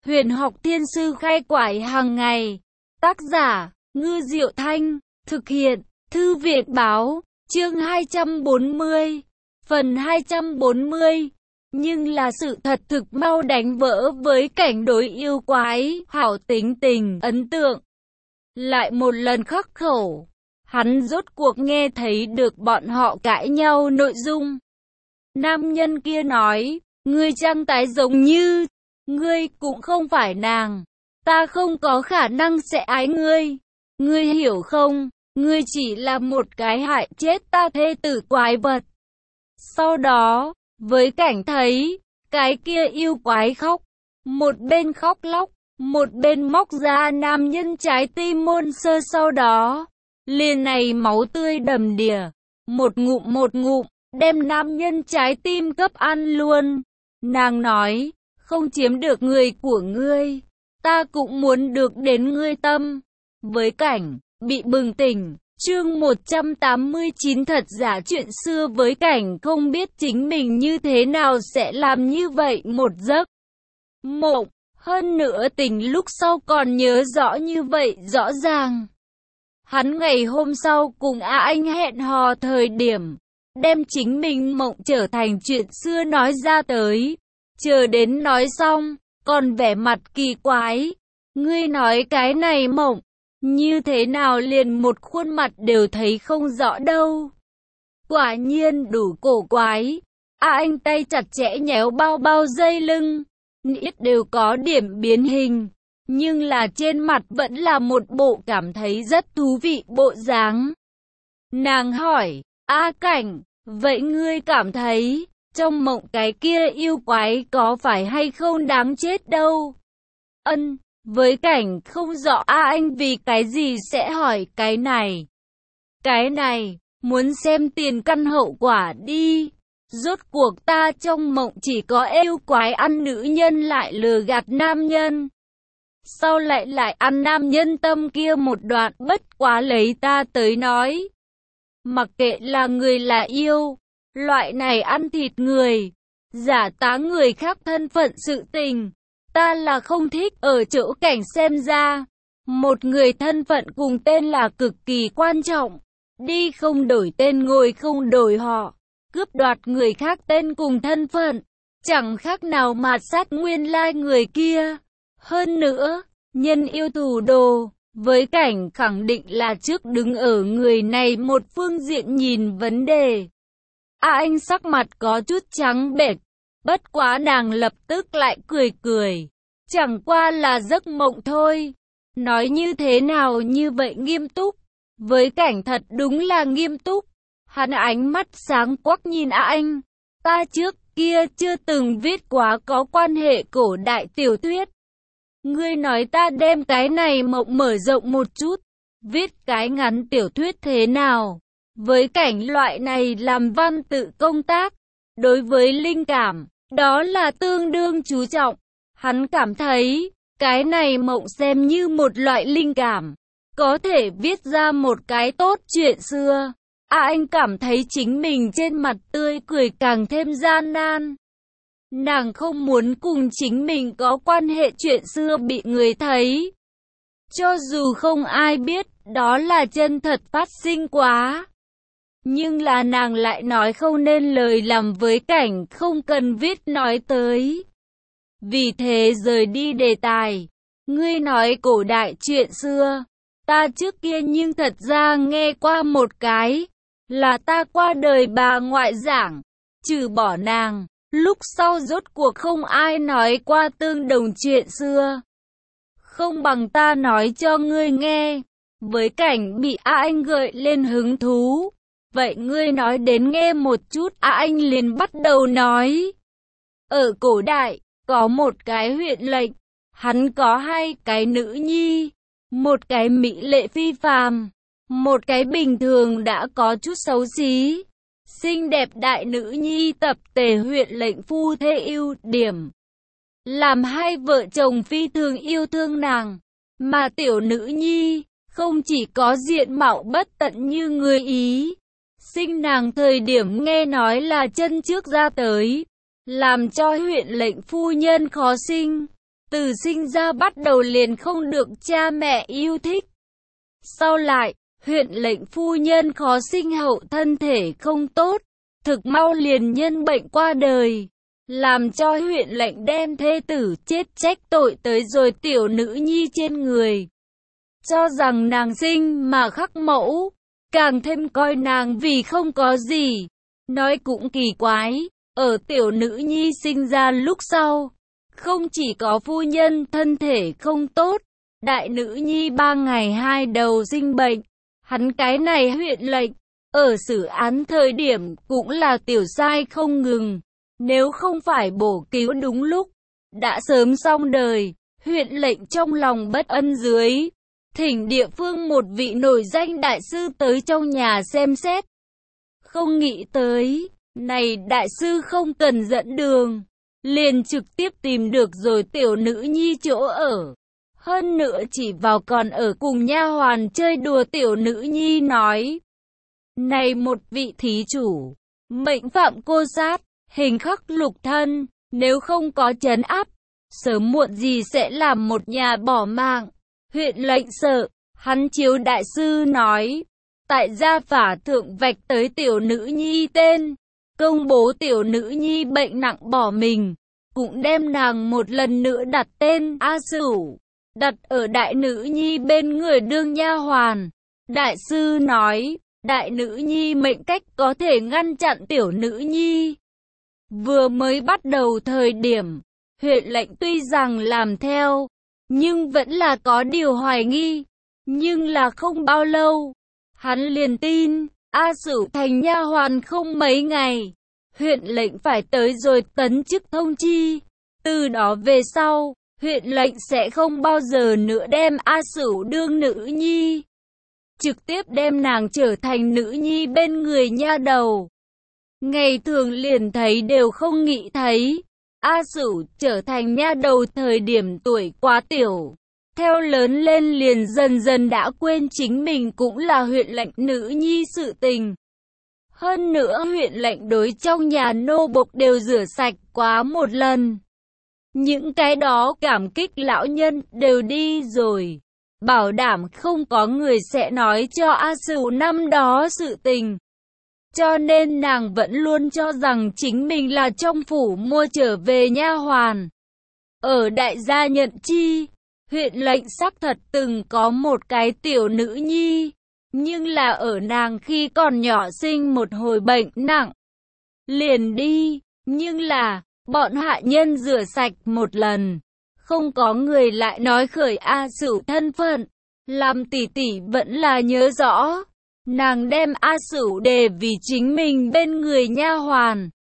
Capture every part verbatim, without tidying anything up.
Huyền học thiên sư khai quải hàng ngày. Tác giả, Ngư Diệu Thanh. Thực hiện, Thư viện báo. Chương hai trăm bốn mươi. Phần hai trăm bốn mươi. Nhưng là sự thật thực mau đánh vỡ với cảnh đối yêu quái, hảo tính tình, ấn tượng. Lại một lần khắc khẩu, hắn rốt cuộc nghe thấy được bọn họ cãi nhau nội dung. Nam nhân kia nói, ngươi trang tái giống như, ngươi cũng không phải nàng, ta không có khả năng sẽ ái ngươi, ngươi hiểu không, ngươi chỉ là một cái hại chết ta thê tử quái vật. Sau đó, với cảnh thấy, cái kia yêu quái khóc, một bên khóc lóc, một bên móc ra nam nhân trái tim môn sơ, sau đó, liền này máu tươi đầm đìa, một ngụm một ngụm, đem nam nhân trái tim cấp ăn luôn. Nàng nói, không chiếm được người của ngươi, ta cũng muốn được đến ngươi tâm. Với cảnh, bị bừng tỉnh, chương một trăm tám mươi chín thật giả chuyện xưa. Với cảnh không biết chính mình như thế nào sẽ làm như vậy một giấc mộng, hơn nữa tình lúc sau còn nhớ rõ như vậy rõ ràng. Hắn ngày hôm sau cùng A Anh hẹn hò thời điểm, đem chính mình mộng trở thành chuyện xưa nói ra tới. Chờ đến nói xong, còn vẻ mặt kỳ quái. Ngươi nói cái này mộng, như thế nào liền một khuôn mặt đều thấy không rõ đâu. Quả nhiên đủ cổ quái. A Anh tay chặt chẽ nhéo bao bao dây lưng, nít đều có điểm biến hình, nhưng là trên mặt vẫn là một bộ cảm thấy rất thú vị bộ dáng. Nàng hỏi, A Cảnh, vậy ngươi cảm thấy, trong mộng cái kia yêu quái có phải hay không đáng chết đâu? Ân, với cảnh không rõ A Anh vì cái gì sẽ hỏi cái này. Cái này, muốn xem tiền căn hậu quả đi. Rốt cuộc ta trong mộng chỉ có yêu quái ăn nữ nhân lại lừa gạt nam nhân. Sau lại lại ăn nam nhân tâm kia một đoạn, bất quá lấy ta tới nói. Mặc kệ là người là yêu, loại này ăn thịt người, giả tá người khác thân phận sự tình, ta là không thích. Ở chỗ cảnh xem ra, một người thân phận cùng tên là cực kỳ quan trọng. Đi không đổi tên, ngồi không đổi họ, cướp đoạt người khác tên cùng thân phận, chẳng khác nào mạt sát nguyên lai người kia. Hơn nữa, nhân yêu thủ đồ, với cảnh khẳng định là trước đứng ở người này một phương diện nhìn vấn đề. A Anh sắc mặt có chút trắng bệch, bất quá nàng lập tức lại cười cười. Chẳng qua là giấc mộng thôi. Nói như thế nào như vậy nghiêm túc. Với cảnh thật đúng là nghiêm túc. Hắn ánh mắt sáng quắc nhìn A Anh. Ta trước kia chưa từng viết quá có quan hệ cổ đại tiểu thuyết. Ngươi nói ta đem cái này mộng mở rộng một chút, viết cái ngắn tiểu thuyết thế nào? Với cảnh loại này làm văn tự công tác, đối với linh cảm, đó là tương đương chú trọng. Hắn cảm thấy, cái này mộng xem như một loại linh cảm, có thể viết ra một cái tốt chuyện xưa. À, anh cảm thấy chính mình trên mặt tươi cười càng thêm gian nan. Nàng không muốn cùng chính mình có quan hệ chuyện xưa bị người thấy. Cho dù không ai biết, đó là chân thật phát sinh quá. Nhưng là nàng lại nói không nên lời, làm với cảnh không cần viết nói tới. Vì thế rời đi đề tài. Ngươi nói cổ đại chuyện xưa, ta trước kia nhưng thật ra nghe qua một cái, là ta qua đời bà ngoại giảng, trừ bỏ nàng, lúc sau rốt cuộc không ai nói qua tương đồng chuyện xưa. Không bằng ta nói cho ngươi nghe. Với cảnh bị A Anh gợi lên hứng thú. Vậy ngươi nói đến nghe một chút. A Anh liền bắt đầu nói. Ở cổ đại, có một cái huyện lệnh, hắn có hai cái nữ nhi, một cái mỹ lệ phi phàm, một cái bình thường đã có chút xấu xí. Xinh đẹp đại nữ nhi tập tề huyện lệnh phu thê ưu điểm, làm hai vợ chồng phi thường yêu thương nàng. Mà tiểu nữ nhi, không chỉ có diện mạo bất tận như người Ý, sinh nàng thời điểm nghe nói là chân trước ra tới, làm cho huyện lệnh phu nhân khó sinh. từ sinh ra bắt đầu liền không được cha mẹ yêu thích. Sau lại, huyện lệnh phu nhân khó sinh hậu, thân thể không tốt, thực mau liền nhân bệnh qua đời, làm cho huyện lệnh đem thê tử chết trách tội tới rồi tiểu nữ nhi trên người. Cho rằng nàng sinh mà khắc mẫu, càng thêm coi nàng vì không có gì. Nói cũng kỳ quái, ở tiểu nữ nhi sinh ra lúc sau, không chỉ có phu nhân thân thể không tốt, đại nữ nhi ba ngày hai đầu sinh bệnh. Hắn cái này huyện lệnh, ở xử án thời điểm cũng là tiểu sai không ngừng. Nếu không phải bổ cứu đúng lúc, đã sớm xong đời. Huyện lệnh trong lòng bất ân dưới, thỉnh địa phương một vị nổi danh đại sư tới trong nhà xem xét. Không nghĩ tới, này đại sư không cần dẫn đường, liền trực tiếp tìm được rồi tiểu nữ nhi chỗ ở. Hơn nữa chỉ vào còn ở cùng nha hoàn chơi đùa tiểu nữ nhi nói: này một vị thí chủ, mệnh phạm cô sát, hình khắc lục thân, nếu không có trấn áp, sớm muộn gì sẽ làm một nhà bỏ mạng. Huyện lệnh sợ, hắn chiếu đại sư nói, tại gia phả thượng vạch tới tiểu nữ nhi tên, công bố tiểu nữ nhi bệnh nặng bỏ mình, cũng đem nàng một lần nữa đặt tên A Sửu, đặt ở đại nữ nhi bên người đương nha hoàn. Đại sư nói, đại nữ nhi mệnh cách có thể ngăn chặn tiểu nữ nhi. Vừa mới bắt đầu thời điểm, huyện lệnh tuy rằng làm theo, nhưng vẫn là có điều hoài nghi. Nhưng là không bao lâu, hắn liền tin, A Sửu thành nha hoàn không mấy ngày, huyện lệnh phải tới rồi tấn chức thông chi. Từ đó về sau, huyện lệnh sẽ không bao giờ nữa đem A Sửu đương nữ nhi, trực tiếp đem nàng trở thành nữ nhi bên người nha đầu. Ngày thường liền thấy đều không nghĩ thấy. A Sửu trở thành nha đầu thời điểm tuổi quá tiểu, theo lớn lên liền dần dần đã quên chính mình cũng là huyện lệnh nữ nhi sự tình. Hơn nữa huyện lệnh đối trong nhà nô bộc đều rửa sạch quá một lần. Những cái đó cảm kích lão nhân đều đi rồi, bảo đảm không có người sẽ nói cho A Sửu năm đó sự tình. Cho nên nàng vẫn luôn cho rằng chính mình là trong phủ mua trở về nha hoàn. Ở đại gia nhận chi, huyện lệnh xác thật từng có một cái tiểu nữ nhi, nhưng là ở nàng khi còn nhỏ sinh một hồi bệnh nặng, liền đi. Nhưng là, bọn hạ nhân rửa sạch một lần, không có người lại nói khởi A Sửu thân phận. Làm tỷ tỷ vẫn là nhớ rõ, nàng đem A Sửu đề vì chính mình bên người nha hoàn.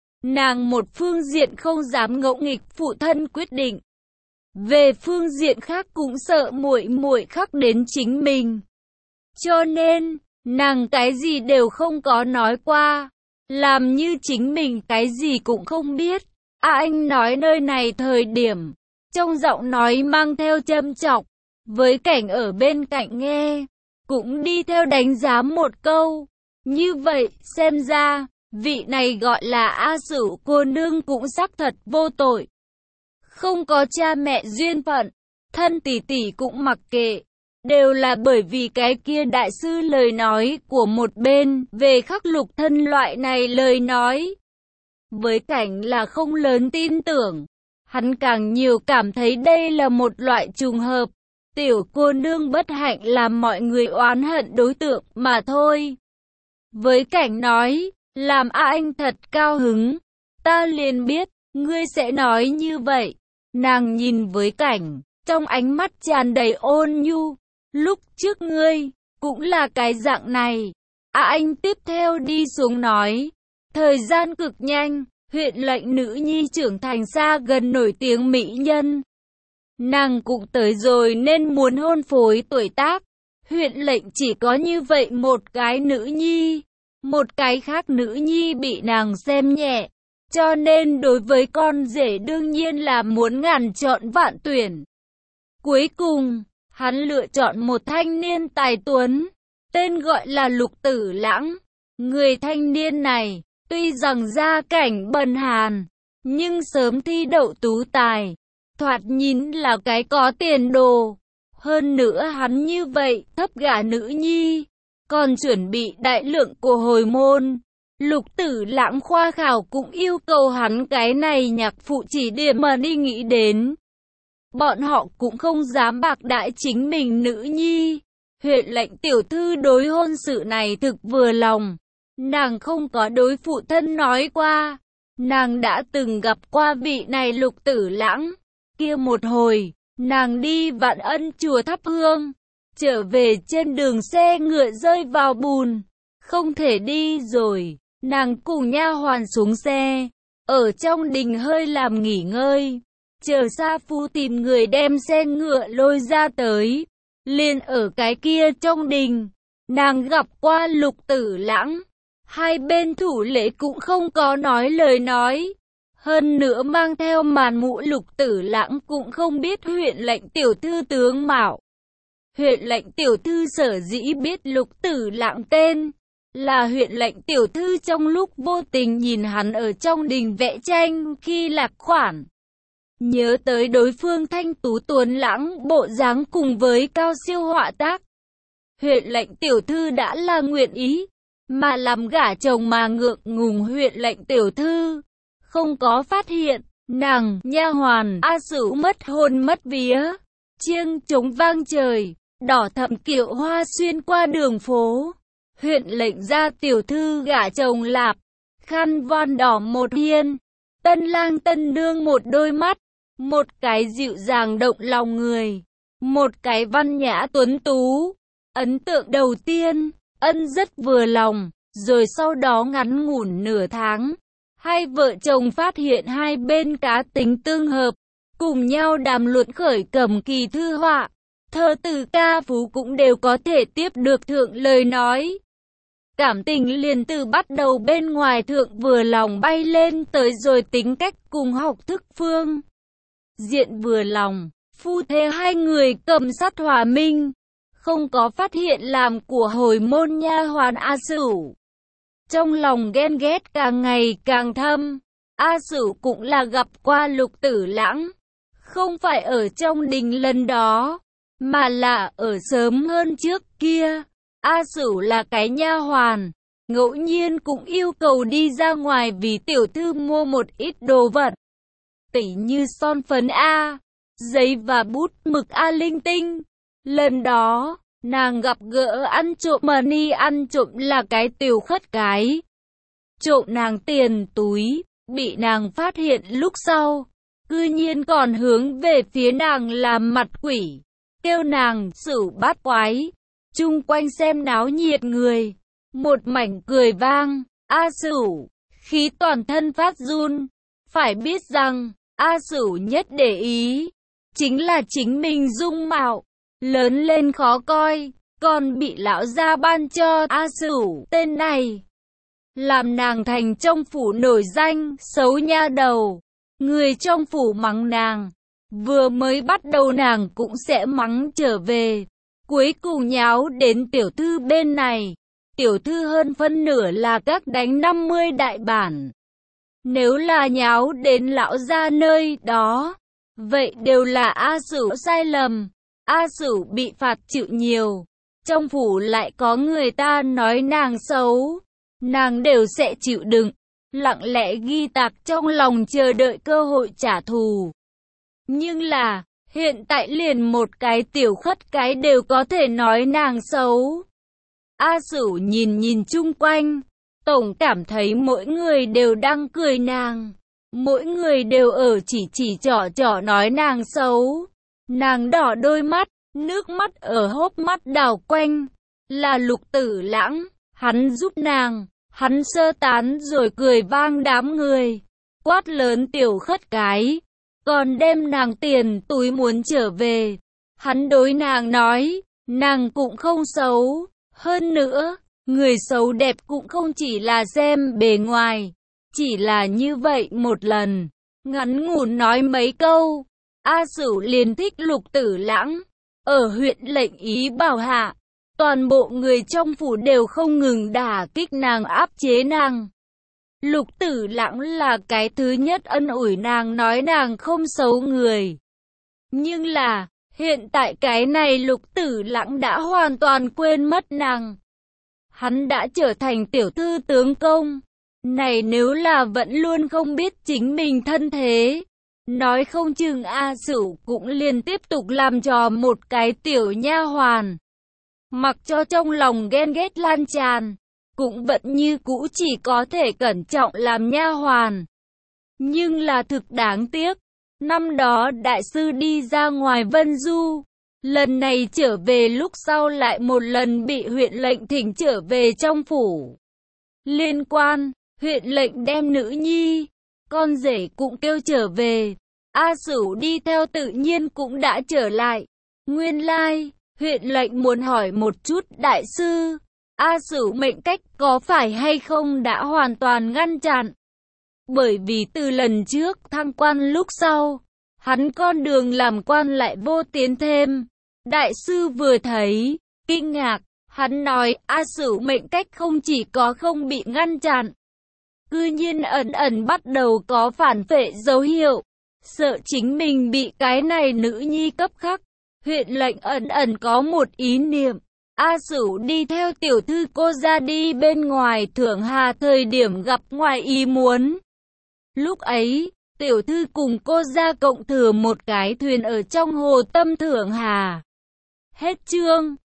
Nàng một phương diện không dám ngỗ nghịch phụ thân quyết định, về phương diện khác cũng sợ muội muội khắc đến chính mình. Cho nên, nàng cái gì đều không có nói qua, làm như chính mình cái gì cũng không biết. À, anh nói nơi này thời điểm, trong giọng nói mang theo châm chọc, với cảnh ở bên cạnh nghe, cũng đi theo đánh giá một câu. Như vậy, xem ra, vị này gọi là A Sửu cô nương cũng xác thật vô tội. Không có cha mẹ duyên phận, thân tỷ tỷ cũng mặc kệ. Đều là bởi vì cái kia đại sư lời nói của một bên về khắc lục thân loại này lời nói. Với cảnh là không lớn tin tưởng, hắn càng nhiều cảm thấy đây là một loại trùng hợp. Tiểu cô nương bất hạnh làm mọi người oán hận đối tượng mà thôi. Với cảnh nói, làm A Anh thật cao hứng, ta liền biết, ngươi sẽ nói như vậy. Nàng nhìn với cảnh, trong ánh mắt tràn đầy ôn nhu, lúc trước ngươi, cũng là cái dạng này. A Anh tiếp theo đi xuống nói, thời gian cực nhanh, huyện lệnh nữ nhi trưởng thành xa gần nổi tiếng mỹ nhân. Nàng cũng tới rồi nên muốn hôn phối tuổi tác. Huyện lệnh chỉ có như vậy một cái nữ nhi, một cái khác nữ nhi bị nàng xem nhẹ. Cho nên đối với con rể đương nhiên là muốn ngàn chọn vạn tuyển. Cuối cùng, hắn lựa chọn một thanh niên tài tuấn, tên gọi là Lục Tử Lãng. Người thanh niên này, tuy rằng gia cảnh bần hàn, nhưng sớm thi đậu tú tài, thoạt nhìn là cái có tiền đồ. Hơn nữa hắn như vậy, thấp gả nữ nhi, còn chuẩn bị đại lượng của hồi môn. Lục Tử Lãng khoa khảo cũng yêu cầu hắn cái này nhạc phụ chỉ điểm mà đi nghĩ đến. Bọn họ cũng không dám bạc đãi chính mình nữ nhi. Huyện lệnh tiểu thư đối hôn sự này thực vừa lòng. Nàng không có đối phụ thân nói qua. Nàng đã từng gặp qua vị này Lục Tử Lãng. Kia một hồi, nàng đi Vạn Ân chùa thắp hương. Trở về trên đường xe ngựa rơi vào bùn. Không thể đi rồi. Nàng cùng nha hoàn xuống xe. Ở trong đình hơi làm nghỉ ngơi. Chờ Sa Phu tìm người đem xe ngựa lôi ra tới. Liền ở cái kia trong đình. Nàng gặp qua Lục Tử Lãng. Hai bên thủ lễ cũng không có nói lời nói. Hơn nữa mang theo màn mũ Lục Tử Lãng cũng không biết huyện lệnh tiểu thư tướng mạo. Huyện lệnh tiểu thư sở dĩ biết Lục Tử Lãng tên, là huyện lệnh tiểu thư trong lúc vô tình nhìn hắn ở trong đình vẽ tranh khi lạc khoản. Nhớ tới đối phương thanh tú tuấn lãng bộ dáng cùng với cao siêu họa tác. Huyện lệnh tiểu thư đã là nguyện ý, mà làm gả chồng mà ngượng ngùng huyện lệnh tiểu thư. Không có phát hiện, nàng, nha hoàn, A Sửu mất hồn mất vía. Chiêng trống vang trời, đỏ thẫm kiệu hoa xuyên qua đường phố. Huyện lệnh gia tiểu thư gả chồng lạp, khăn voan đỏ một hiên. Tân lang tân nương một đôi mắt, một cái dịu dàng động lòng người, một cái văn nhã tuấn tú. Ấn tượng đầu tiên, ân rất vừa lòng, rồi sau đó ngắn ngủn nửa tháng. Hai vợ chồng phát hiện hai bên cá tính tương hợp, cùng nhau đàm luận khởi cầm kỳ thư họa, thơ từ ca phú cũng đều có thể tiếp được thượng lời nói. Cảm tình liền từ bắt đầu bên ngoài thượng vừa lòng bay lên tới rồi tính cách cùng học thức phương diện vừa lòng, phu thê hai người cầm sát hòa minh, không có phát hiện làm của hồi môn nha hoàn A Sửu. Trong lòng ghen ghét càng ngày càng thâm. A Sửu cũng là gặp qua Lục Tử Lãng, không phải ở trong đình lần đó, mà là ở sớm hơn trước kia. A Sửu là cái nha hoàn, ngẫu nhiên cũng yêu cầu đi ra ngoài vì tiểu thư mua một ít đồ vật, tỉ như son phấn A, giấy và bút mực A linh tinh. Lần đó, nàng gặp gỡ ăn trộm mà ni ăn trộm là cái tiểu khất cái. Trộm nàng tiền túi, bị nàng phát hiện lúc sau, cư nhiên còn hướng về phía nàng làm mặt quỷ, kêu nàng Sửu bát quái. Chung quanh xem náo nhiệt người, một mảnh cười vang. A Sửu, khí toàn thân phát run. Phải biết rằng, A Sửu nhất để ý, chính là chính mình dung mạo, lớn lên khó coi, còn bị lão gia ban cho A Sửu tên này. Làm nàng thành trong phủ nổi danh, xấu nha đầu. Người trong phủ mắng nàng, vừa mới bắt đầu nàng cũng sẽ mắng trở về. Cuối cùng nháo đến tiểu thư bên này. Tiểu thư hơn phân nửa là các đánh năm mươi đại bản. Nếu là nháo đến lão gia nơi đó, vậy đều là A Sửu sai lầm. A Sửu bị phạt chịu nhiều. Trong phủ lại có người ta nói nàng xấu, nàng đều sẽ chịu đựng, lặng lẽ ghi tạc trong lòng chờ đợi cơ hội trả thù. Nhưng là, hiện tại liền một cái tiểu khất cái đều có thể nói nàng xấu. A Sửu nhìn nhìn chung quanh, tổng cảm thấy mỗi người đều đang cười nàng, mỗi người đều ở chỉ chỉ trỏ trỏ nói nàng xấu. Nàng đỏ đôi mắt, nước mắt ở hốc mắt đảo quanh. Là Lục Tử Lãng, hắn giúp nàng, hắn sơ tán rồi cười vang đám người, quát lớn tiểu khất cái, còn đem nàng tiền túi muốn trở về. Hắn đối nàng nói, nàng cũng không xấu, hơn nữa, người xấu đẹp cũng không chỉ là xem bề ngoài, chỉ là như vậy một lần, ngắn ngủn nói mấy câu. A Sửu liền thích Lục Tử Lãng. Ở huyện lệnh ý bảo hạ, toàn bộ người trong phủ đều không ngừng đả kích nàng, áp chế nàng. Lục Tử Lãng là cái thứ nhất ân ủi nàng, nói nàng không xấu người. Nhưng là, hiện tại cái này Lục Tử Lãng đã hoàn toàn quên mất nàng. Hắn đã trở thành tiểu thư tướng công. Này nếu là vẫn luôn không biết chính mình thân thế, nói không chừng A Sửu cũng liền tiếp tục làm trò một cái tiểu nha hoàn. Mặc cho trong lòng ghen ghét lan tràn, cũng vẫn như cũ chỉ có thể cẩn trọng làm nha hoàn. Nhưng là thực đáng tiếc, năm đó đại sư đi ra ngoài Vân Du, lần này trở về lúc sau lại một lần bị huyện lệnh thỉnh trở về trong phủ. Liên quan, huyện lệnh đem nữ nhi, con rể cũng kêu trở về. A Sửu đi theo tự nhiên cũng đã trở lại. Nguyên lai, huyện lệnh muốn hỏi một chút đại sư, A Sửu mệnh cách có phải hay không đã hoàn toàn ngăn chặn. Bởi vì từ lần trước thăng quan lúc sau, hắn con đường làm quan lại vô tiến thêm. Đại sư vừa thấy, kinh ngạc, hắn nói A Sửu mệnh cách không chỉ có không bị ngăn chặn, cư nhiên ẩn ẩn bắt đầu có phản phệ dấu hiệu, sợ chính mình bị cái này nữ nhi cấp khắc. Huyện lệnh ẩn ẩn có một ý niệm, A Sửu đi theo tiểu thư cô ra đi bên ngoài Thượng Hà thời điểm gặp ngoài ý muốn. Lúc ấy, tiểu thư cùng cô ra cộng thừa một cái thuyền ở trong hồ Tâm Thượng Hà. Hết chương.